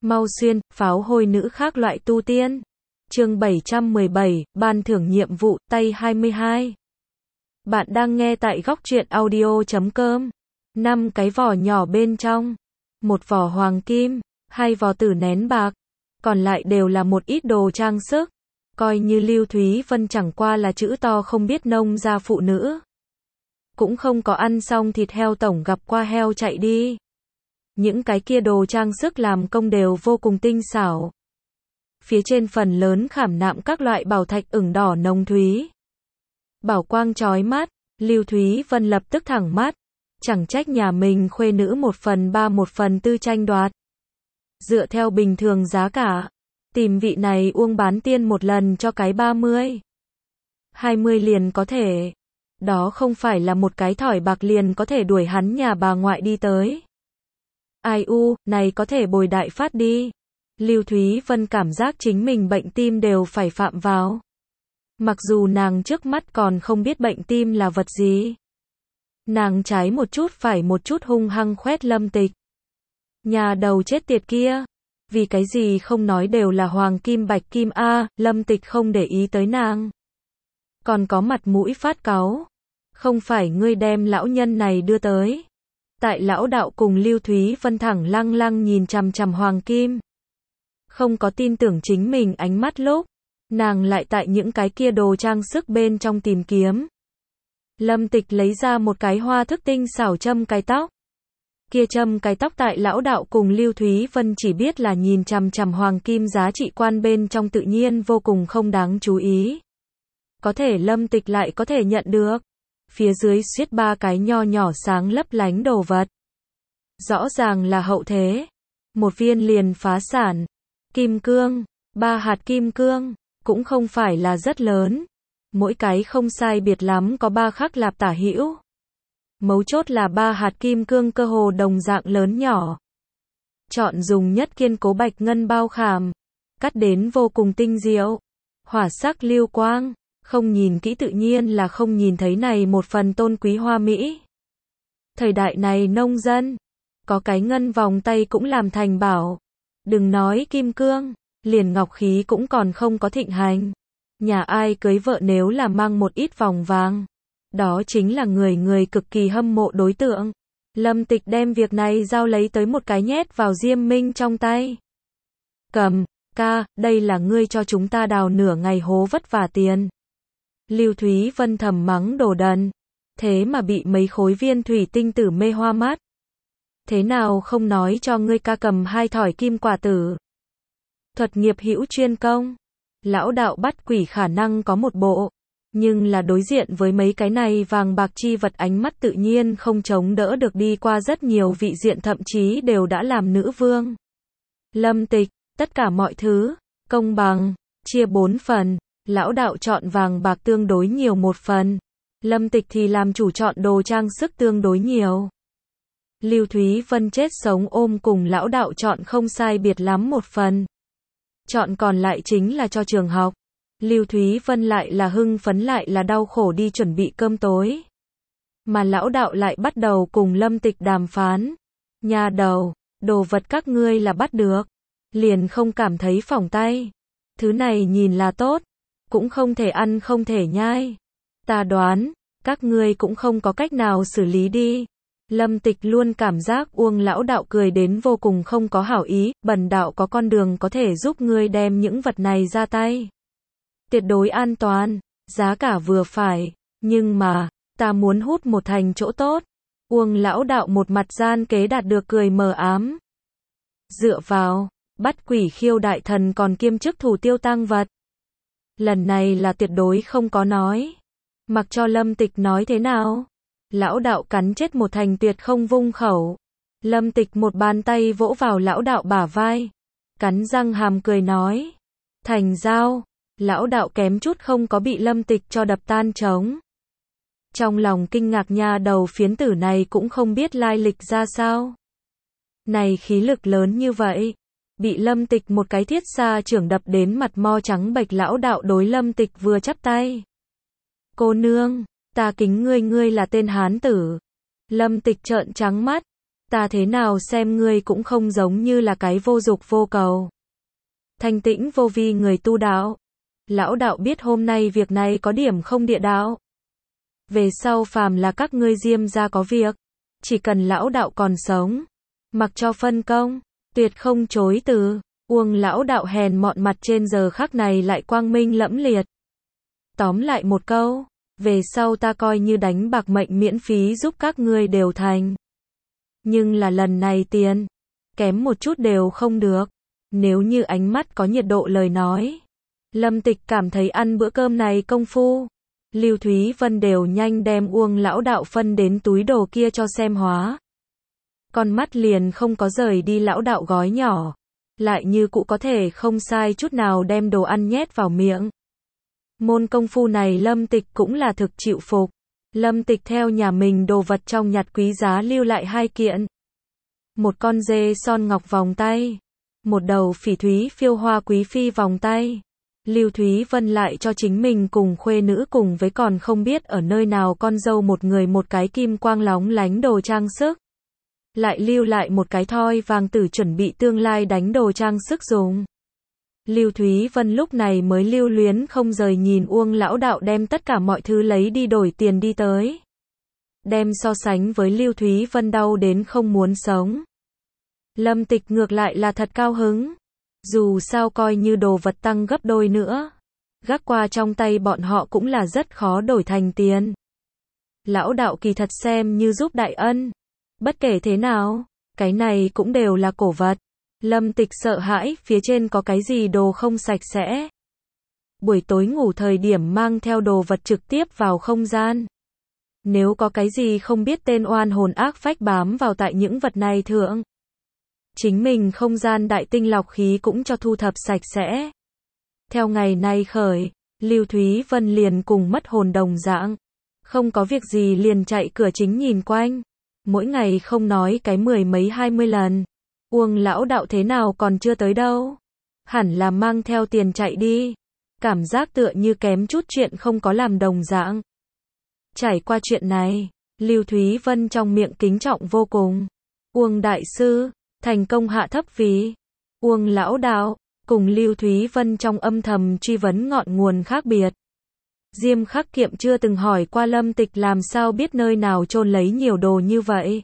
Mau xuyên, pháo hôi nữ khác loại tu tiên. Chương 717, ban thưởng nhiệm vụ, tay 22. Bạn đang nghe tại góc truyện audio.com. 5 cái vỏ nhỏ bên trong. Một vỏ hoàng kim, 2 vỏ tử nén bạc. Còn lại đều là một ít đồ trang sức. Coi như Lưu Thúy Vân chẳng qua là chữ to không biết nông gia phụ nữ. Cũng không có ăn xong thịt heo tổng gặp qua heo chạy đi. Những cái kia đồ trang sức làm công đều vô cùng tinh xảo. Phía trên phần lớn khảm nạm các loại bảo thạch ửng đỏ nồng thúy. Bảo quang chói mắt, Lưu Thúy Vân lập tức thẳng mắt. Chẳng trách nhà mình khuê nữ 1/3 1/4 tranh đoạt. Dựa theo bình thường giá cả, tìm vị này Uông bán tiên một lần cho cái 30, 20 liền có thể. Đó không phải là một cái thỏi bạc liền có thể đuổi hắn nhà bà ngoại đi tới. Ai này có thể bồi đại phát đi. Lưu Thúy Vân cảm giác chính mình bệnh tim đều phải phạm vào. Mặc dù nàng trước mắt còn không biết bệnh tim là vật gì. Nàng trái một chút phải một chút hung hăng khoét Lâm Tịch. Nhà đầu chết tiệt kia. Vì cái gì không nói đều là hoàng kim bạch kim a, Lâm Tịch không để ý tới nàng. Còn có mặt mũi phát cáu. Không phải ngươi đem lão nhân này đưa tới. Tại lão đạo cùng Lưu Thúy Vân thẳng lăng lăng nhìn chằm chằm hoàng kim. Không có tin tưởng chính mình ánh mắt lúc. Nàng lại tại những cái kia đồ trang sức bên trong tìm kiếm. Lâm Tịch lấy ra một cái hoa thức tinh xảo châm cái tóc. Kia châm cái tóc tại lão đạo cùng Lưu Thúy Vân chỉ biết là nhìn chằm chằm hoàng kim giá trị quan bên trong tự nhiên vô cùng không đáng chú ý. Có thể Lâm Tịch lại có thể nhận được. Phía dưới xiết 3 cái nho nhỏ sáng lấp lánh đồ vật. Rõ ràng là hậu thế. Một viên liền phá sản. Kim cương, 3 hạt kim cương, cũng không phải là rất lớn. Mỗi cái không sai biệt lắm có 3 khắc lạp tả hữu. Mấu chốt là 3 hạt kim cương cơ hồ đồng dạng lớn nhỏ. Chọn dùng nhất kiên cố bạch ngân bao khảm. Cắt đến vô cùng tinh diệu. Hỏa sắc lưu quang. Không nhìn kỹ tự nhiên là không nhìn thấy này một phần tôn quý hoa mỹ. Thời đại này nông dân. Có cái ngân vòng tay cũng làm thành bảo. Đừng nói kim cương. Liền ngọc khí cũng còn không có thịnh hành. Nhà ai cưới vợ nếu là mang một ít vòng vàng. Đó chính là người cực kỳ hâm mộ đối tượng. Lâm Tịch đem việc này giao lấy tới một cái nhét vào Diêm Minh trong tay. Cầm, ca, đây là ngươi cho chúng ta đào nửa ngày hố vất vả tiền. Lưu Thúy Vân thầm mắng đồ đần. Thế mà bị mấy khối viên thủy tinh tử mê hoa mắt. Thế nào không nói cho ngươi ca cầm 2 thỏi kim quả tử. Thuật nghiệp hữu chuyên công. Lão đạo bắt quỷ khả năng có một bộ. Nhưng là đối diện với mấy cái này vàng bạc chi vật ánh mắt tự nhiên không chống đỡ được đi qua rất nhiều vị diện thậm chí đều đã làm nữ vương. Lâm Tịch, tất cả mọi thứ, công bằng, chia 4 phần. Lão đạo chọn vàng bạc tương đối nhiều 1 phần. Lâm Tịch thì làm chủ chọn đồ trang sức tương đối nhiều. Lưu Thúy Vân chết sống ôm cùng lão đạo chọn không sai biệt lắm 1 phần. Chọn còn lại chính là cho trường học. Lưu Thúy Vân lại là hưng phấn lại là đau khổ đi chuẩn bị cơm tối. Mà lão đạo lại bắt đầu cùng Lâm Tịch đàm phán. Nhà đầu, đồ vật các ngươi là bắt được. Liền không cảm thấy phỏng tay. Thứ này nhìn là tốt. Cũng không thể ăn không thể nhai. Ta đoán, các ngươi cũng không có cách nào xử lý đi. Lâm Tịch luôn cảm giác Uông lão đạo cười đến vô cùng không có hảo ý, bần đạo có con đường có thể giúp ngươi đem những vật này ra tay. Tuyệt đối an toàn, giá cả vừa phải, nhưng mà, ta muốn hút một thành chỗ tốt. Uông lão đạo một mặt gian kế đạt được cười mờ ám. Dựa vào, bắt quỷ khiêu đại thần còn kiêm chức thủ tiêu tang vật. Lần này là tuyệt đối không có nói. Mặc cho Lâm Tịch nói thế nào. Lão đạo cắn chết một thành tuyệt không vung khẩu. Lâm Tịch một bàn tay vỗ vào lão đạo bả vai. Cắn răng hàm cười nói. Thành giao. Lão đạo kém chút không có bị Lâm Tịch cho đập tan trống. Trong lòng kinh ngạc nhà đầu phiến tử này cũng không biết lai lịch ra sao. Này khí lực lớn như vậy. Bị Lâm Tịch một cái thiết xa trưởng đập đến mặt mo trắng bệch lão đạo đối Lâm Tịch vừa chắp tay. Cô nương, ta kính ngươi là tên hán tử. Lâm Tịch trợn trắng mắt. Ta thế nào xem ngươi cũng không giống như là cái vô dục vô cầu. Thanh tĩnh vô vi người tu đạo. Lão đạo biết hôm nay việc này có điểm không địa đạo. Về sau phàm là các ngươi Diêm gia có việc, chỉ cần lão đạo còn sống, mặc cho phân công, tuyệt không chối từ. Uông lão đạo hèn mọn mặt trên giờ khắc này lại quang minh lẫm liệt. Tóm lại một câu, về sau ta coi như đánh bạc mệnh miễn phí giúp các ngươi đều thành. Nhưng là lần này tiền, kém một chút đều không được. Nếu như ánh mắt có nhiệt độ lời nói, Lâm Tịch cảm thấy ăn bữa cơm này công phu, Lưu Thúy Vân đều nhanh đem Uông lão đạo phân đến túi đồ kia cho xem hóa. Con mắt liền không có rời đi lão đạo gói nhỏ, lại như cụ có thể không sai chút nào đem đồ ăn nhét vào miệng. Môn công phu này Lâm Tịch cũng là thực chịu phục. Lâm Tịch theo nhà mình đồ vật trong nhặt quý giá lưu lại 2 kiện. Một con dê son ngọc vòng tay, một đầu phỉ thúy phiêu hoa quý phi vòng tay. Lưu Thúy Vân lại cho chính mình cùng khuê nữ cùng với còn không biết ở nơi nào con dâu một người một cái kim quang lóng lánh đồ trang sức. Lại lưu lại một cái thoi vàng tử chuẩn bị tương lai đánh đồ trang sức dùng. Lưu Thúy Vân lúc này mới lưu luyến không rời nhìn Uông lão đạo đem tất cả mọi thứ lấy đi đổi tiền đi tới. Đem so sánh với Lưu Thúy Vân đau đến không muốn sống. Lâm Tịch ngược lại là thật cao hứng. Dù sao coi như đồ vật tăng gấp đôi nữa, gác qua trong tay bọn họ cũng là rất khó đổi thành tiền. Lão đạo kỳ thật xem như giúp đại ân. Bất kể thế nào, cái này cũng đều là cổ vật. Lâm Tịch sợ hãi phía trên có cái gì đồ không sạch sẽ. Buổi tối ngủ thời điểm mang theo đồ vật trực tiếp vào không gian. Nếu có cái gì không biết tên oan hồn ác phách bám vào tại những vật này thượng, chính mình không gian đại tinh lọc khí cũng cho thu thập sạch sẽ. Theo ngày nay khởi, Lưu Thúy Vân liền cùng mất hồn đồng dạng. Không có việc gì liền chạy cửa chính nhìn quanh. Mỗi ngày không nói cái 10 mấy 20 lần. Uông lão đạo thế nào còn chưa tới đâu. Hẳn là mang theo tiền chạy đi. Cảm giác tựa như kém chút chuyện không có làm đồng dạng. Trải qua chuyện này, Lưu Thúy Vân trong miệng kính trọng vô cùng. Uông đại sư, thành công hạ thấp vì. Uông lão đạo, cùng Lưu Thúy Vân trong âm thầm truy vấn ngọn nguồn khác biệt. Diêm Khắc Kiệm chưa từng hỏi qua Lâm Tịch làm sao biết nơi nào chôn lấy nhiều đồ như vậy.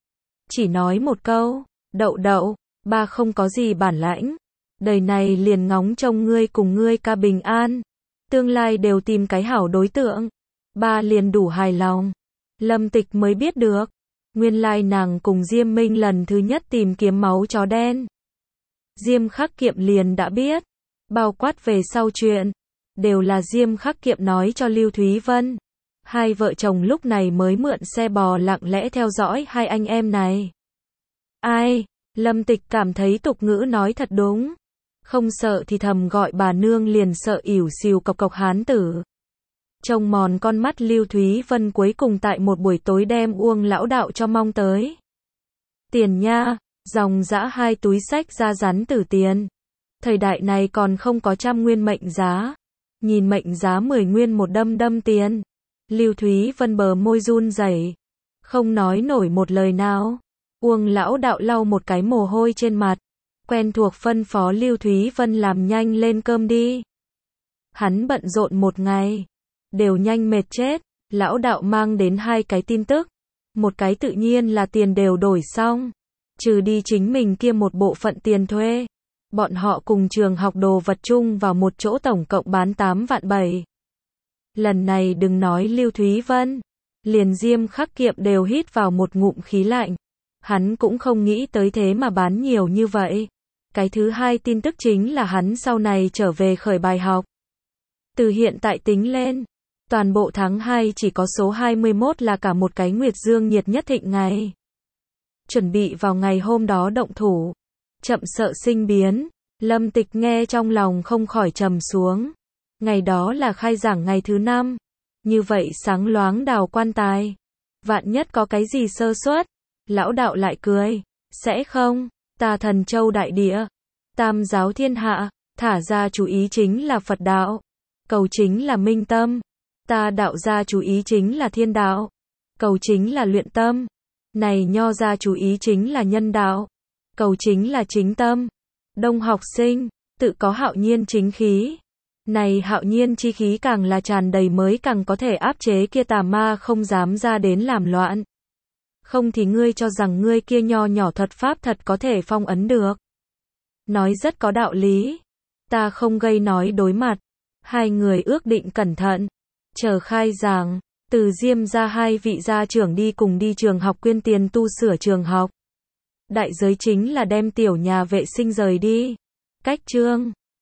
Chỉ nói một câu, đậu đậu, ba không có gì bản lãnh. Đời này liền ngóng trông ngươi cùng ngươi ca bình an. Tương lai đều tìm cái hảo đối tượng. Ba liền đủ hài lòng. Lâm Tịch mới biết được. Nguyên lai nàng cùng Diêm Minh lần thứ nhất tìm kiếm máu chó đen. Diêm Khắc Kiệm liền đã biết. Bao quát về sau chuyện. Đều là Diêm Khắc Kiệm nói cho Lưu Thúy Vân. Hai vợ chồng lúc này mới mượn xe bò lặng lẽ theo dõi hai anh em này. Ai? Lâm Tịch cảm thấy tục ngữ nói thật đúng. Không sợ thì thầm gọi bà nương liền sợ ỉu xìu cộc cộc hán tử. Trông mòn con mắt Lưu Thúy Vân cuối cùng tại một buổi tối đem Uông lão đạo cho mong tới. Tiền nha, dòng dã 2 túi sách ra rắn tử tiền. Thời đại này còn không có 100 nguyên mệnh giá. Nhìn mệnh giá 10 nguyên một đâm tiền. Lưu Thúy Vân bờ môi run rẩy, không nói nổi một lời nào. Uông lão đạo lau một cái mồ hôi trên mặt, quen thuộc phân phó Lưu Thúy Vân làm nhanh lên cơm đi. Hắn bận rộn một ngày, đều nhanh mệt chết. Lão đạo mang đến 2 cái tin tức. Một cái tự nhiên là tiền đều đổi xong, trừ đi chính mình kia một bộ phận tiền thuê. Bọn họ cùng trường học đồ vật chung vào một chỗ tổng cộng bán 8 vạn 7. Lần này đừng nói Lưu Thúy Vân, liền Diêm Khắc Kiệm đều hít vào một ngụm khí lạnh. Hắn cũng không nghĩ tới thế mà bán nhiều như vậy. Cái thứ hai tin tức chính là hắn sau này trở về khởi bài học. Từ hiện tại tính lên, toàn bộ tháng 2 chỉ có số 21 là cả một cái nguyệt dương nhiệt nhất thịnh ngày. Chuẩn bị vào ngày hôm đó động thủ. Chậm sợ sinh biến, Lâm Tịch nghe trong lòng không khỏi trầm xuống. Ngày đó là khai giảng ngày thứ 5. Như vậy sáng loáng đào quan tài. Vạn nhất có cái gì sơ suất. Lão đạo lại cười. Sẽ không, ta Thần Châu đại địa. Tam giáo thiên hạ, thả ra chú ý chính là Phật đạo. Cầu chính là minh tâm. Ta đạo ra chú ý chính là thiên đạo. Cầu chính là luyện tâm. Này nho gia chú ý chính là nhân đạo. Cầu chính là chính tâm. Đông học sinh, tự có hạo nhiên chính khí. Này hạo nhiên chi khí càng là tràn đầy mới càng có thể áp chế kia tà ma không dám ra đến làm loạn. Không thì ngươi cho rằng ngươi kia nho nhỏ thuật pháp thật có thể phong ấn được. Nói rất có đạo lý. Ta không gây nói đối mặt. Hai người ước định cẩn thận. Chờ khai giảng, Từ Diêm ra hai vị gia trưởng đi cùng đi trường học quyên tiền tu sửa trường học. Đại giới chính là đem tiểu nhà vệ sinh rời đi. Cách chương